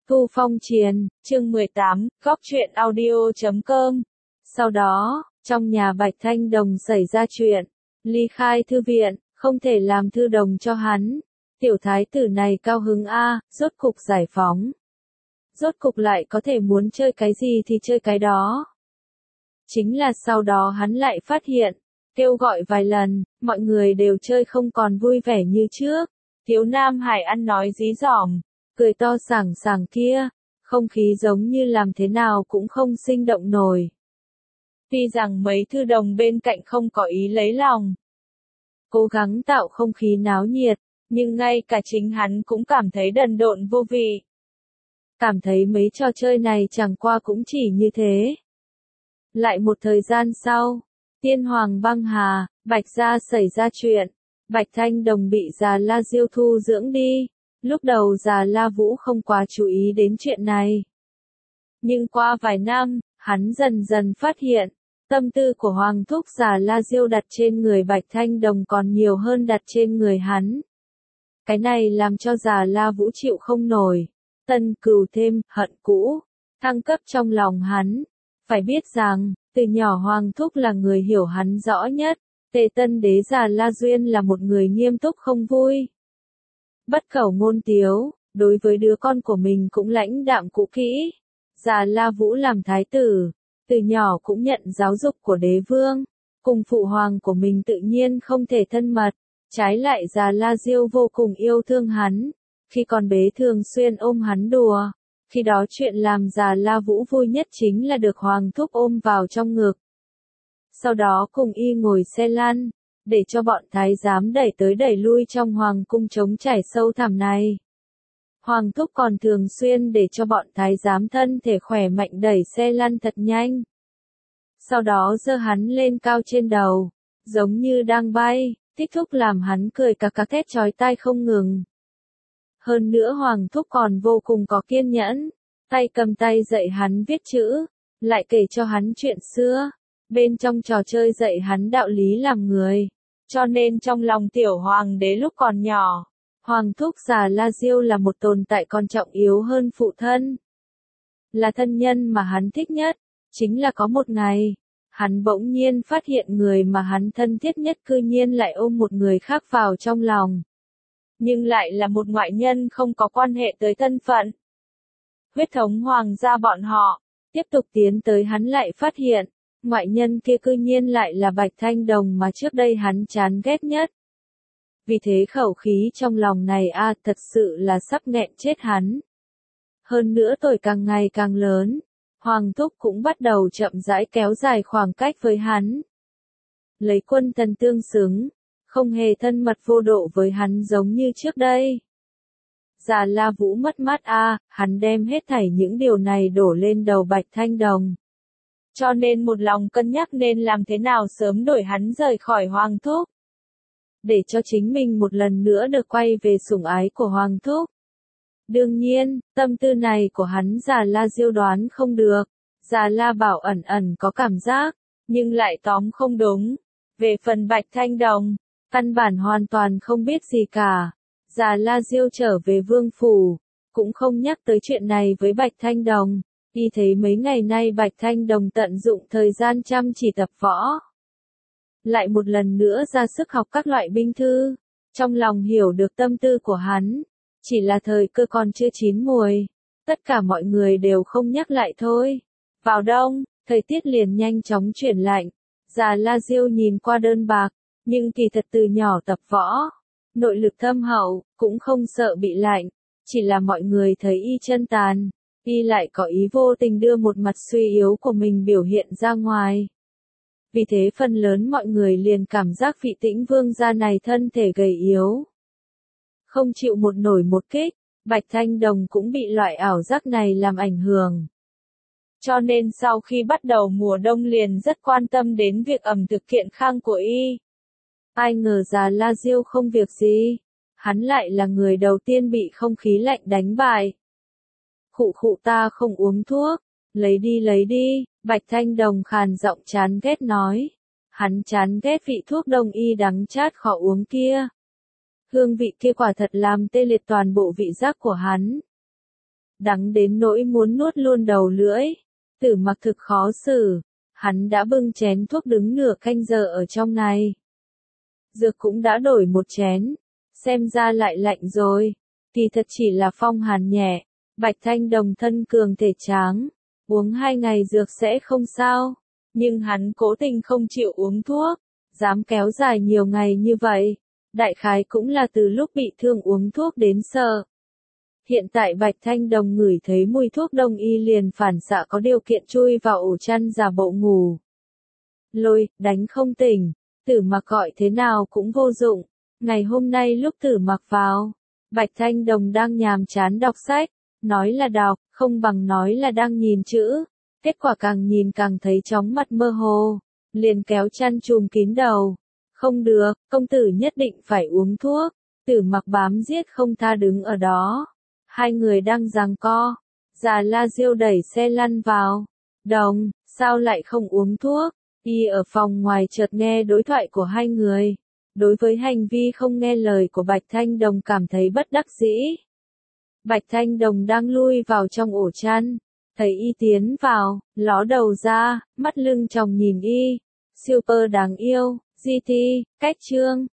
Thu Phong Triền, chương 18, góc truyện audio.com. Sau đó, trong nhà Bạch Thanh Đồng xảy ra chuyện, ly khai thư viện, không thể làm thư đồng cho hắn. Tiểu thái tử này cao hứng rốt cục giải phóng. Rốt cục lại có thể muốn chơi cái gì thì chơi cái đó. Chính là sau đó hắn lại phát hiện, kêu gọi vài lần, mọi người đều chơi không còn vui vẻ như trước. Thiếu Nam Hải ăn nói dí dỏm, cười to sảng sảng kia, không khí giống như làm thế nào cũng không sinh động nổi. Tuy rằng mấy thư đồng bên cạnh không có ý lấy lòng, cố gắng tạo không khí náo nhiệt, nhưng ngay cả chính hắn cũng cảm thấy đần độn vô vị. Cảm thấy mấy trò chơi này chẳng qua cũng chỉ như thế. Lại một thời gian sau, Tiên Hoàng băng hà, Bạch gia xảy ra chuyện, Bạch Thanh Đồng bị Già La Diêu thu dưỡng đi. Lúc đầu Già La Vũ không quá chú ý đến chuyện này. Nhưng qua vài năm, hắn dần dần phát hiện, tâm tư của Hoàng thúc Già La Diêu đặt trên người Bạch Thanh Đồng còn nhiều hơn đặt trên người hắn. Cái này làm cho Già La Vũ chịu không nổi. Tân cừu thêm, hận cũ, thăng cấp trong lòng hắn. Phải biết rằng, từ nhỏ Hoàng thúc là người hiểu hắn rõ nhất. Tề Tân đế Già La Duyên là một người nghiêm túc không vui. Bất khẩu ngôn tiếu, đối với đứa con của mình cũng lãnh đạm cũ kỹ. Già La Vũ làm thái tử, từ nhỏ cũng nhận giáo dục của đế vương, cùng phụ hoàng của mình tự nhiên không thể thân mật, trái lại Già La Diêu vô cùng yêu thương hắn, khi còn bé thường xuyên ôm hắn đùa. Khi đó chuyện làm Già La Vũ vui nhất chính là được Hoàng thúc ôm vào trong ngực. Sau đó cùng y ngồi xe lăn, để cho bọn thái giám đẩy tới đẩy lui trong hoàng cung trống trải sâu thẳm này. Hoàng thúc còn thường xuyên để cho bọn thái giám thân thể khỏe mạnh đẩy xe lăn thật nhanh. Sau đó giơ hắn lên cao trên đầu, giống như đang bay, thích thúc làm hắn cười cà cà thét chói tai không ngừng. Hơn nữa Hoàng thúc còn vô cùng có kiên nhẫn, tay cầm tay dạy hắn viết chữ, lại kể cho hắn chuyện xưa, bên trong trò chơi dạy hắn đạo lý làm người. Cho nên trong lòng tiểu hoàng đế lúc còn nhỏ, Hoàng thúc Già La Diêu là một tồn tại còn trọng yếu hơn phụ thân. Là thân nhân mà hắn thích nhất. Chính là có một ngày, hắn bỗng nhiên phát hiện người mà hắn thân thiết nhất cư nhiên lại ôm một người khác vào trong lòng. Nhưng lại là một ngoại nhân không có quan hệ tới thân phận. Huyết thống hoàng gia bọn họ, tiếp tục tiến tới hắn lại phát hiện. Ngoại nhân kia cư nhiên lại là Bạch Thanh Đồng mà trước đây hắn chán ghét nhất. Vì thế khẩu khí trong lòng này thật sự là sắp nghẹn chết hắn. Hơn nữa tuổi càng ngày càng lớn, Hoàng thúc cũng bắt đầu chậm rãi kéo dài khoảng cách với hắn. Lấy quân thần tương xứng, không hề thân mật vô độ với hắn giống như trước đây. Già La Vũ mất mát hắn đem hết thảy những điều này đổ lên đầu Bạch Thanh Đồng. Cho nên một lòng cân nhắc nên làm thế nào sớm đuổi hắn rời khỏi Hoàng thúc. Để cho chính mình một lần nữa được quay về sủng ái của Hoàng thúc. Đương nhiên, tâm tư này của hắn Già La Diêu đoán không được. Già La Bảo ẩn ẩn có cảm giác, nhưng lại tóm không đúng. Về phần Bạch Thanh Đồng, căn bản hoàn toàn không biết gì cả. Già La Diêu trở về vương phủ, cũng không nhắc tới chuyện này với Bạch Thanh Đồng. Y thấy mấy ngày nay Bạch Thanh Đồng tận dụng thời gian chăm chỉ tập võ. Lại một lần nữa ra sức học các loại binh thư. Trong lòng hiểu được tâm tư của hắn. Chỉ là thời cơ còn chưa chín mùi. Tất cả mọi người đều không nhắc lại thôi. Vào đông, thời tiết liền nhanh chóng chuyển lạnh. Già La Diêu nhìn qua đơn bạc, nhưng kỳ thật từ nhỏ tập võ. Nội lực thâm hậu, cũng không sợ bị lạnh. Chỉ là mọi người thấy y chân tàn. Y lại có ý vô tình đưa một mặt suy yếu của mình biểu hiện ra ngoài. Vì thế phần lớn mọi người liền cảm giác vị Tĩnh vương gia này thân thể gầy yếu. Không chịu một nổi một kích, Bạch Thanh Đồng cũng bị loại ảo giác này làm ảnh hưởng. Cho nên sau khi bắt đầu mùa đông liền rất quan tâm đến việc ẩm thực kiện khang của y. Ai ngờ Già La Diêu không việc gì, hắn lại là người đầu tiên bị không khí lạnh đánh bại. Khụ ta không uống thuốc, lấy đi, Bạch Thanh Đồng khàn giọng chán ghét nói. Hắn chán ghét vị thuốc đông y đắng chát khó uống kia. Hương vị kia quả thật làm tê liệt toàn bộ vị giác của hắn. đắng đến nỗi muốn nuốt luôn đầu lưỡi. Tử Mặc thực khó xử, hắn đã bưng chén thuốc đứng nửa canh giờ ở trong này. Dược cũng đã đổi một chén, xem ra lại lạnh rồi. Kỳ thật chỉ là phong hàn nhẹ, Bạch Thanh Đồng thân cường thể tráng, uống 2 ngày dược sẽ không sao. Nhưng hắn cố tình không chịu uống thuốc, dám kéo dài nhiều ngày như vậy. Đại khái cũng là từ lúc bị thương uống thuốc đến sợ. Hiện tại Bạch Thanh Đồng ngửi thấy mùi thuốc đông y liền phản xạ có điều kiện chui vào ổ chăn giả bộ ngủ. Lôi, đánh không tỉnh, Tử Mặc gọi thế nào cũng vô dụng. Ngày hôm nay lúc Tử Mặc vào, Bạch Thanh Đồng đang nhàm chán đọc sách, nói là đọc, không bằng nói là đang nhìn chữ. Kết quả càng nhìn càng thấy chóng mặt mơ hồ, liền kéo chăn trùm kín đầu. Không được, công tử nhất định phải uống thuốc. Tử Mặc bám giết không tha đứng ở đó. Hai người đang giằng co. Già La Diêu đẩy xe lăn vào. Đồng, sao lại không uống thuốc? Y ở phòng ngoài chợt nghe đối thoại của hai người. Đối với hành vi không nghe lời của Bạch Thanh Đồng cảm thấy bất đắc dĩ. Bạch Thanh Đồng đang lui vào trong ổ chăn. Thấy y tiến vào, ló đầu ra, mắt lưng tròng nhìn y. Super đáng yêu, GT, cách chương.